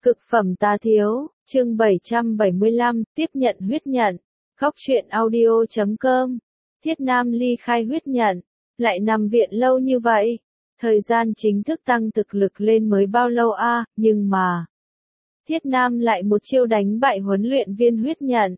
Cực phẩm tá thiếu, chương 775, tiếp nhận huyết nhận. Góc truyện audio.com. Thiết Nam ly khai huyết nhận, lại nằm viện lâu như vậy. Thời gian chính thức tăng thực lực lên mới bao lâu a, nhưng mà Thiết Nam lại một chiêu đánh bại huấn luyện viên huyết nhận.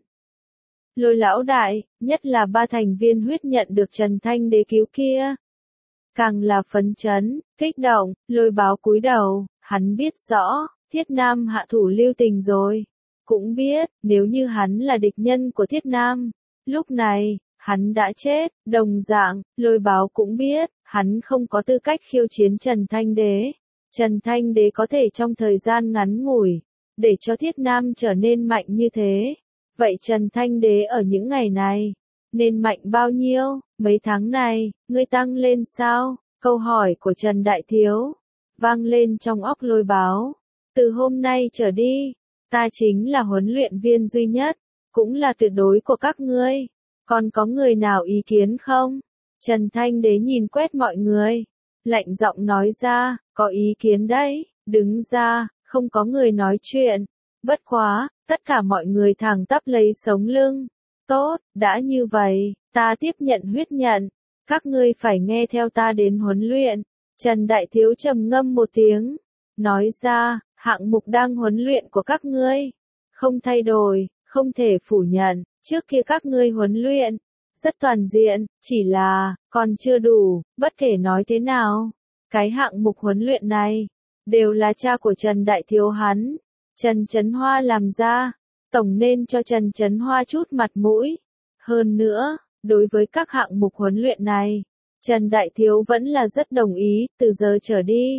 Lôi lão đại, nhất là 3 thành viên huyết nhận được Trần Thanh Đế cứu kia. Càng là phấn chấn, kích động, Lôi Báo cúi đầu, hắn biết rõ, Thiết Nam hạ thủ lưu tình rồi. Cũng biết, nếu như hắn là địch nhân của Thiết Nam, lúc này, hắn đã chết. Đồng dạng, Lôi Báo cũng biết, hắn không có tư cách khiêu chiến Trần Thanh Đế. Trần Thanh Đế có thể trong thời gian ngắn ngủi, để cho Thiết Nam trở nên mạnh như thế. Vậy Trần Thanh Đế ở những ngày này, nên mạnh bao nhiêu? Mấy tháng này, ngươi tăng lên sao? Câu hỏi của Trần Đại Thiếu vang lên trong óc Lôi Báo. Từ hôm nay trở đi, ta chính là huấn luyện viên duy nhất, cũng là tuyệt đối của các ngươi. Còn có người nào ý kiến không? Trần Thanh Đế nhìn quét mọi người, lạnh giọng nói ra, có ý kiến đấy, đứng ra, không có người nói chuyện. Bất quá, tất cả mọi người thẳng tắp lấy sống lưng. Tốt, đã như vậy, ta tiếp nhận huyết nhận. Các ngươi phải nghe theo ta đến huấn luyện. Trần Đại Thiếu trầm ngâm một tiếng, nói ra, hạng mục đang huấn luyện của các ngươi không thay đổi, không thể phủ nhận, trước kia các ngươi huấn luyện rất toàn diện, chỉ là còn chưa đủ. Bất kể nói thế nào, cái hạng mục huấn luyện này đều là cha của Trần Đại Thiếu hắn, Trần Chấn Hoa làm ra, tổng nên cho Trần Chấn Hoa chút mặt mũi. Hơn nữa, đối với các hạng mục huấn luyện này, Trần Đại Thiếu vẫn là rất đồng ý. Từ giờ trở đi,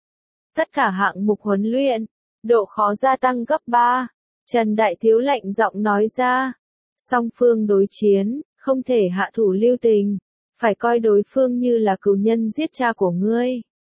tất cả hạng mục huấn luyện, độ khó gia tăng gấp 3. Trần Đại Thiếu lạnh giọng nói ra, song phương đối chiến, không thể hạ thủ lưu tình, phải coi đối phương như là cừu nhân giết cha của ngươi.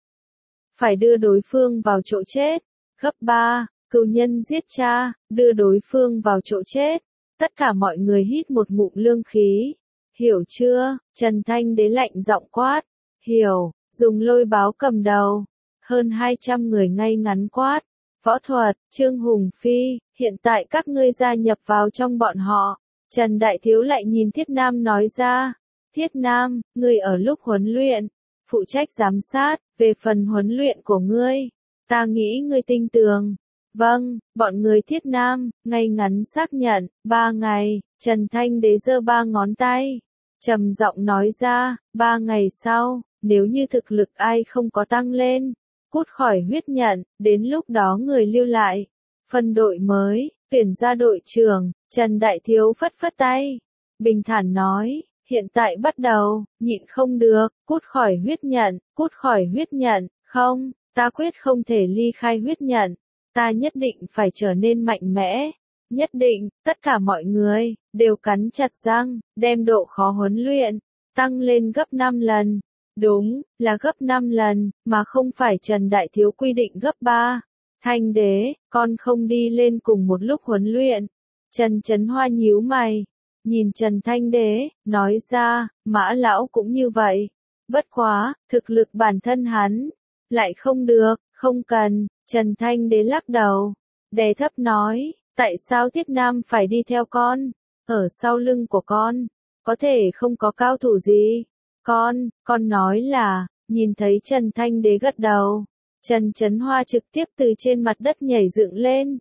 Phải đưa đối phương vào chỗ chết. Gấp 3, cừu nhân giết cha, đưa đối phương vào chỗ chết. Tất cả mọi người hít một ngụm lương khí. Hiểu chưa? Trần Thanh Đế lạnh giọng quát. Hiểu, dùng Lôi Báo cầm đầu. Hơn 200 người ngay ngắn quát. Võ thuật, Trương Hùng Phi, hiện tại các ngươi gia nhập vào trong bọn họ. Trần Đại Thiếu lại nhìn Thiết Nam nói ra. Thiết Nam, ngươi ở lúc huấn luyện, phụ trách giám sát, về phần huấn luyện của ngươi, ta nghĩ ngươi tinh tường. Vâng, bọn người Thiết Nam, ngay ngắn xác nhận, 3 ngày, Trần Thanh Đế giơ 3 ngón tay, trầm giọng nói ra, 3 ngày sau, nếu như thực lực ai không có tăng lên, cút khỏi huyết nhận, đến lúc đó người lưu lại. Phân đội mới, tuyển ra đội trưởng. Trần Đại Thiếu phất phất tay, bình thản nói, hiện tại bắt đầu, nhịn không được, cút khỏi huyết nhận, cút khỏi huyết nhận. Không, ta quyết không thể ly khai huyết nhận, ta nhất định phải trở nên mạnh mẽ, nhất định. Tất cả mọi người đều cắn chặt răng, đem độ khó huấn luyện tăng lên gấp 5 lần. Đúng, là gấp 5 lần, mà không phải Trần Đại Thiếu quy định gấp 3. Thanh Đế, con không đi lên cùng một lúc huấn luyện. Trần Chấn Hoa nhíu mày, nhìn Trần Thanh Đế, nói ra, Mã lão cũng như vậy. Bất quá, thực lực bản thân hắn lại không được, không cần. Trần Thanh Đế lắc đầu, đè thấp nói, tại sao Thiết Nam phải đi theo con? Ở sau lưng của con, có thể không có cao thủ gì. Con nói là, nhìn thấy Trần Thanh Đế gật đầu, Trần Chấn Hoa trực tiếp từ trên mặt đất nhảy dựng lên.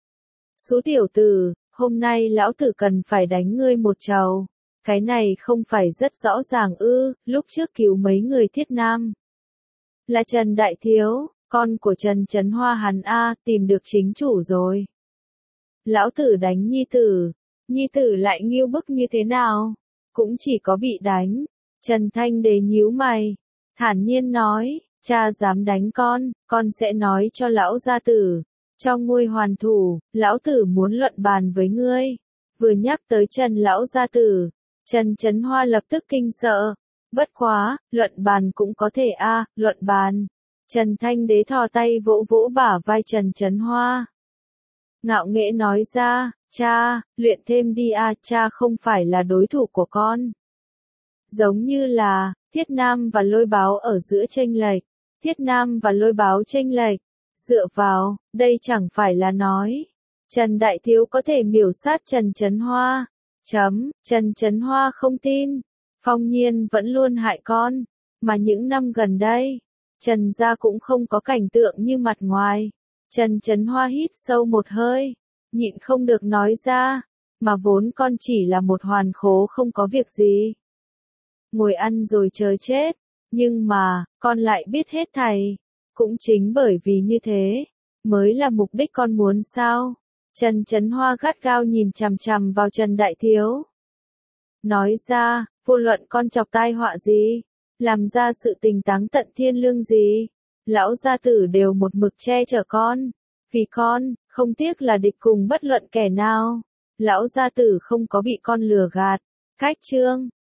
Số tiểu tử, hôm nay lão tử cần phải đánh ngươi một trầu. Cái này không phải rất rõ ràng ư? Lúc trước cứu mấy người Thiết Nam là Trần Đại Thiếu, con của Trần Chấn Hoa hắn a, tìm được chính chủ rồi. Lão tử đánh nhi tử lại nghiêu bức như thế nào? Cũng chỉ có bị đánh. Trần Thanh Đế nhíu mày, thản nhiên nói, cha dám đánh con sẽ nói cho lão gia tử. Trong ngôi hoàn thủ, lão tử muốn luận bàn với ngươi. Vừa nhắc tới Trần lão gia tử, Trần Chấn Hoa lập tức kinh sợ. Bất quá, luận bàn cũng có thể a, luận bàn. Trần Thanh Đế thò tay vỗ vỗ bả vai Trần Chấn Hoa, ngạo nghễ nói ra, cha, luyện thêm đi a, cha không phải là đối thủ của con. Giống như là Thiết Nam và Lôi Báo ở giữa chênh lệch. Thiết Nam và Lôi Báo chênh lệch Dựa vào, đây chẳng phải là nói. Trần Đại Thiếu có thể miểu sát Trần Chấn Hoa. Trần Chấn Hoa không tin. Phong Nhiên vẫn luôn hại con. Mà những năm gần đây, Trần gia cũng không có cảnh tượng như mặt ngoài. Trần Chấn Hoa hít sâu một hơi, nhịn không được nói ra, mà vốn con chỉ là một hoàn khố không có việc gì. Ngồi ăn rồi chờ chết, nhưng mà, con lại biết hết thầy. Cũng chính bởi vì như thế, mới là mục đích con muốn sao? Trần Chấn Hoa gắt gao nhìn chằm chằm vào Trần Đại Thiếu. Nói ra, vô luận con chọc tai họa gì, làm ra sự tình táng tận thiên lương gì, lão gia tử đều một mực che chở con. Vì con, không tiếc là địch cùng bất luận kẻ nào. Lão gia tử không có bị con lừa gạt. Khách trương.